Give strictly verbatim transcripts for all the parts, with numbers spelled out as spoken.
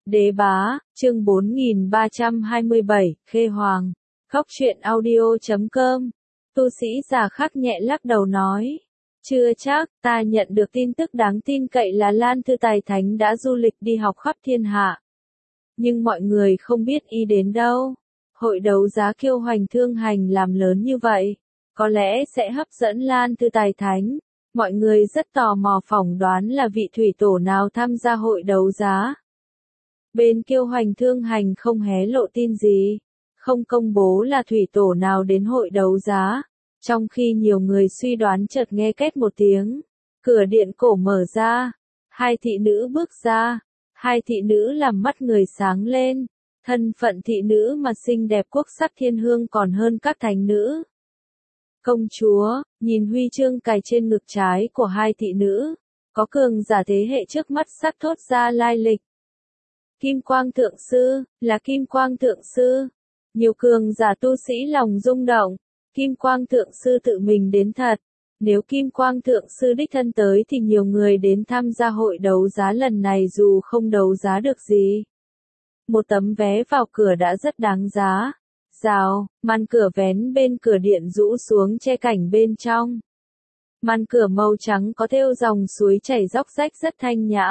Đế bá, chương bốn nghìn ba trăm hai mươi bảy, Khê Hoàng. Góc truyện audio chấm com. Tu sĩ già khắc nhẹ lắc đầu nói. Chưa chắc, ta nhận được tin tức đáng tin cậy là Lan Thư Tài Thánh đã du lịch đi học khắp thiên hạ. Nhưng mọi người không biết y đến đâu. Hội đấu giá Kiêu Hoành Thương Hành làm lớn như vậy, có lẽ sẽ hấp dẫn Lan Thư Tài Thánh. Mọi người rất tò mò phỏng đoán là vị thủy tổ nào tham gia hội đấu giá. Bên Kiêu Hoành Thương Hành không hé lộ tin gì, không công bố là thủy tổ nào đến hội đấu giá, trong khi nhiều người suy đoán chợt nghe két một tiếng, cửa điện cổ mở ra, hai thị nữ bước ra, hai thị nữ làm mắt người sáng lên, thân phận thị nữ mà xinh đẹp quốc sắc thiên hương còn hơn các thánh nữ. Công chúa, nhìn huy chương cài trên ngực trái của hai thị nữ, có cường giả thế hệ trước mắt sắc thốt ra lai lịch. Kim Quang Thượng Sư, là Kim Quang Thượng Sư. Nhiều cường giả tu sĩ lòng rung động, Kim Quang Thượng Sư tự mình đến thật. Nếu Kim Quang Thượng Sư đích thân tới thì nhiều người đến tham gia hội đấu giá lần này dù không đấu giá được gì. Một tấm vé vào cửa đã rất đáng giá. Rào, màn cửa vén bên cửa điện rũ xuống che cảnh bên trong. Màn cửa màu trắng có thêu dòng suối chảy róc rách rất thanh nhã.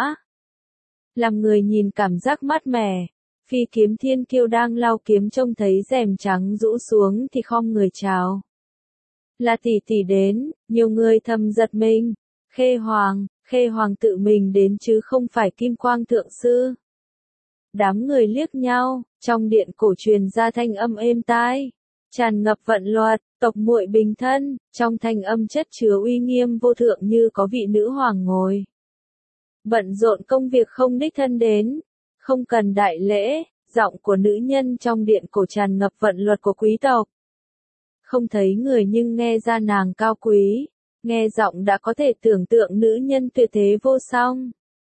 Làm người nhìn cảm giác mát mẻ. Phi Kiếm Thiên Kiêu đang lau kiếm trông thấy rèm trắng rũ xuống thì khom người chào. Là tỷ tỷ đến, nhiều người thầm giật mình. Khê Hoàng, Khê Hoàng tự mình đến chứ không phải Kim Quang Thượng Sư. Đám người liếc nhau, trong điện cổ truyền ra thanh âm êm tai, tràn ngập vận luật, tộc muội bình thân, trong thanh âm chất chứa uy nghiêm vô thượng như có vị nữ hoàng ngồi. Bận rộn công việc không đích thân đến, không cần đại lễ, giọng của nữ nhân trong điện cổ tràn ngập vận luật của quý tộc. Không thấy người nhưng nghe ra nàng cao quý, nghe giọng đã có thể tưởng tượng nữ nhân tuyệt thế vô song.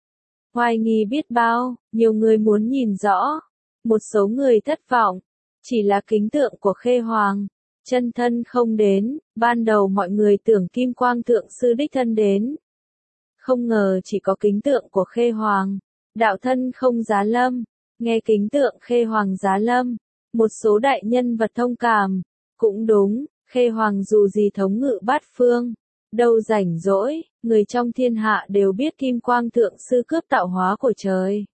Hoài nghi biết bao, nhiều người muốn nhìn rõ, một số người thất vọng, chỉ là kính tượng của Khê Hoàng, chân thân không đến, ban đầu mọi người tưởng Kim Quang Thượng Sư đích thân đến. Không ngờ chỉ có kính tượng của Khê Hoàng, đạo thân không giá lâm, nghe kính tượng Khê Hoàng giá lâm, một số đại nhân vật thông cảm, cũng đúng, Khê Hoàng dù gì thống ngự bát phương, đâu rảnh rỗi, người trong thiên hạ đều biết Kim Quang Thượng Sư cướp tạo hóa của trời.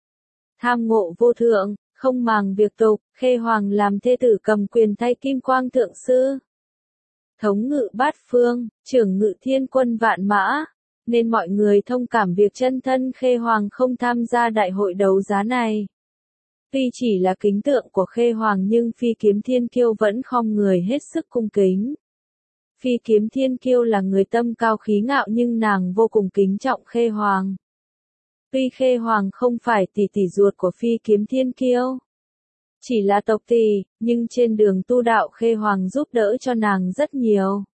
Tham ngộ vô thượng, không màng việc tục, Khê Hoàng làm thê tử cầm quyền thay Kim Quang Thượng Sư. Thống ngự bát phương, trưởng ngự thiên quân vạn mã, nên mọi người thông cảm việc chân thân Khê Hoàng không tham gia đại hội đấu giá này. Tuy chỉ là kính tượng của Khê Hoàng nhưng Phi Kiếm Thiên Kiêu vẫn khom người hết sức cung kính. Phi Kiếm Thiên Kiêu là người tâm cao khí ngạo nhưng nàng vô cùng kính trọng Khê Hoàng. Tuy Khê Hoàng không phải tỷ tỷ ruột của Phi Kiếm Thiên Kiêu, chỉ là tộc tỷ, nhưng trên đường tu đạo Khê Hoàng giúp đỡ cho nàng rất nhiều.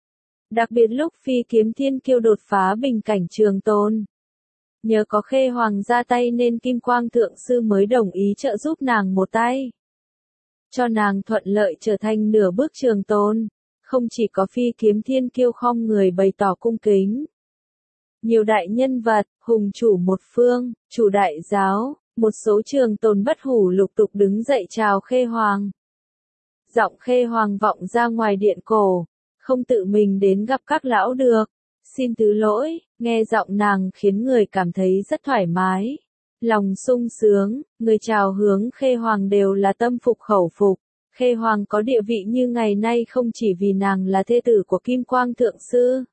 Đặc biệt lúc Phi Kiếm Thiên Kiêu đột phá bình cảnh trường tồn. Nhờ có Khê Hoàng ra tay nên Kim Quang Thượng Sư mới đồng ý trợ giúp nàng một tay. Cho nàng thuận lợi trở thành nửa bước trường tồn. Không chỉ có Phi Kiếm Thiên Kiêu khom người bày tỏ cung kính. Nhiều đại nhân vật, hùng chủ một phương, chủ đại giáo, một số trường tồn bất hủ lục tục đứng dậy chào Khê Hoàng. Giọng Khê Hoàng vọng ra ngoài điện cổ, không tự mình đến gặp các lão được. Xin thứ lỗi, nghe giọng nàng khiến người cảm thấy rất thoải mái. Lòng sung sướng, người chào hướng Khê Hoàng đều là tâm phục khẩu phục. Khê Hoàng có địa vị như ngày nay không chỉ vì nàng là thê tử của Kim Quang Thượng Sư.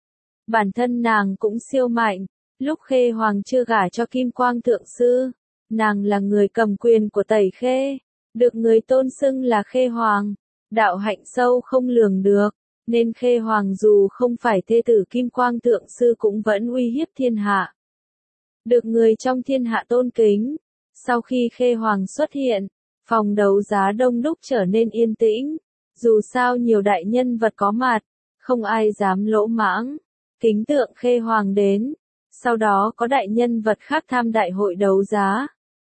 Bản thân nàng cũng siêu mạnh, lúc Khê Hoàng chưa gả cho Kim Quang Thượng Sư, nàng là người cầm quyền của Tẩy Khê, được người tôn xưng là Khê Hoàng, đạo hạnh sâu không lường được, nên Khê Hoàng dù không phải thê tử Kim Quang Thượng Sư cũng vẫn uy hiếp thiên hạ. Được người trong thiên hạ tôn kính, sau khi Khê Hoàng xuất hiện, phòng đấu giá đông đúc trở nên yên tĩnh, dù sao nhiều đại nhân vật có mặt, không ai dám lỗ mãng, kính tượng Khê Hoàng đến, sau đó có đại nhân vật khác tham đại hội đấu giá.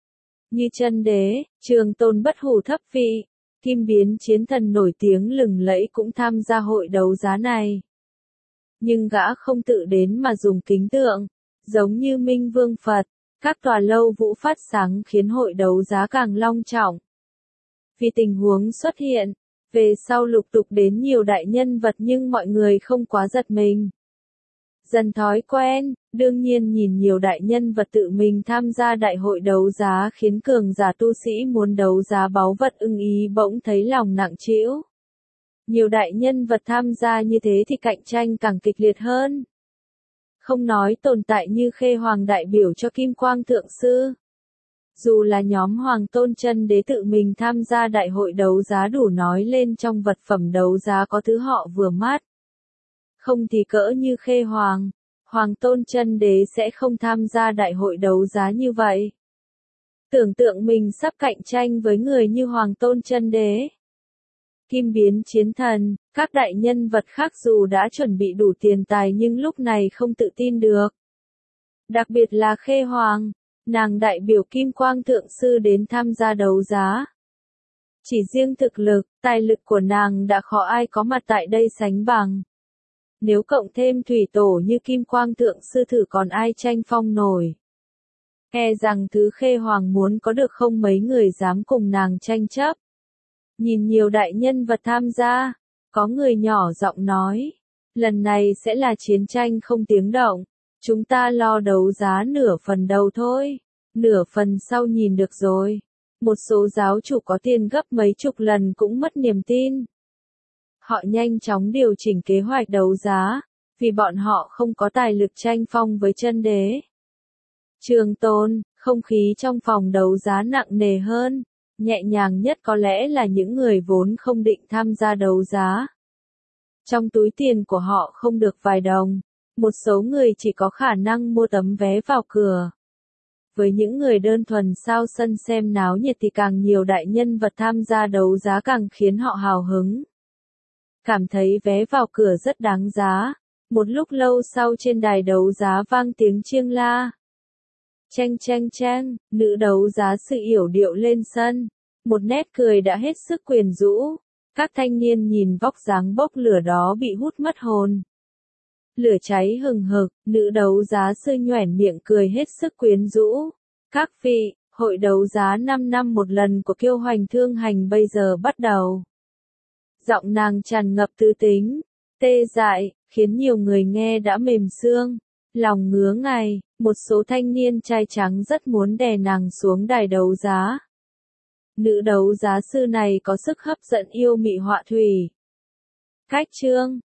Như Chân Đế, trường tồn bất hủ thấp vị, Kim Biến chiến thần nổi tiếng lừng lẫy cũng tham gia hội đấu giá này. Nhưng gã không tự đến mà dùng kính tượng, giống như Minh Vương Phật, Các tòa lâu vũ phát sáng khiến hội đấu giá càng long trọng. Vì tình huống xuất hiện, về sau lục tục đến nhiều đại nhân vật nhưng mọi người không quá giật mình. Dần thói quen, đương nhiên nhìn nhiều đại nhân vật tự mình tham gia đại hội đấu giá khiến cường giả tu sĩ muốn đấu giá báu vật ưng ý bỗng thấy lòng nặng trĩu. Nhiều đại nhân vật tham gia như thế thì cạnh tranh càng kịch liệt hơn. Không nói tồn tại như Khê Hoàng đại biểu cho Kim Quang Thượng Sư. Dù là nhóm Hoàng Tôn Chân Đế tự mình tham gia đại hội đấu giá đủ nói lên trong vật phẩm đấu giá có thứ họ vừa mắt. Không thì cỡ như Khê Hoàng, Hoàng Tôn Chân Đế sẽ không tham gia đại hội đấu giá như vậy. Tưởng tượng mình sắp cạnh tranh với người như Hoàng Tôn Chân Đế, Kim Biến Chiến Thần, các đại nhân vật khác dù đã chuẩn bị đủ tiền tài nhưng lúc này không tự tin được. Đặc biệt là Khê Hoàng, nàng đại biểu Kim Quang Thượng Sư đến tham gia đấu giá. Chỉ riêng thực lực, tài lực của nàng đã khó ai có mặt tại đây sánh bằng. Nếu cộng thêm thủy tổ như Kim Quang Thượng Sư thử còn ai tranh phong nổi. E rằng thứ Khê Hoàng muốn có được không mấy người dám cùng nàng tranh chấp. Nhìn nhiều đại nhân vật tham gia, có người nhỏ giọng nói, lần này sẽ là chiến tranh không tiếng động, chúng ta lo đấu giá nửa phần đầu thôi, nửa phần sau nhìn được rồi. Một số giáo chủ có tiền gấp mấy chục lần cũng mất niềm tin. Họ nhanh chóng điều chỉnh kế hoạch đấu giá, vì bọn họ không có tài lực tranh phong với chân đế. Trường Tôn, không khí trong phòng đấu giá nặng nề hơn. Nhẹ nhàng nhất có lẽ là những người vốn không định tham gia đấu giá. Trong túi tiền của họ không được vài đồng, một số người chỉ có khả năng mua tấm vé vào cửa. Với những người đơn thuần sao sân xem náo nhiệt thì càng nhiều đại nhân vật tham gia đấu giá càng khiến họ hào hứng. Cảm thấy vé vào cửa rất đáng giá. Một lúc lâu sau trên đài đấu giá vang tiếng chiêng la. Cheng cheng cheng, nữ đấu giá sự yểu điệu lên sân. Một nét cười đã hết sức quyến rũ. Các thanh niên nhìn vóc dáng bốc lửa đó bị hút mất hồn. Lửa cháy hừng hực, nữ đấu giá sư nhoẻn miệng cười hết sức quyến rũ. Các vị, hội đấu giá năm năm một lần của Kiêu Hoành Thương Hành bây giờ bắt đầu. Giọng nàng tràn ngập tư tính, tê dại, khiến nhiều người nghe đã mềm xương, lòng ngứa ngáy. Một số thanh niên trai trắng rất muốn đè nàng xuống đài đấu giá. Nữ đấu giá sư này có sức hấp dẫn yêu mị họa thủy. Cách chương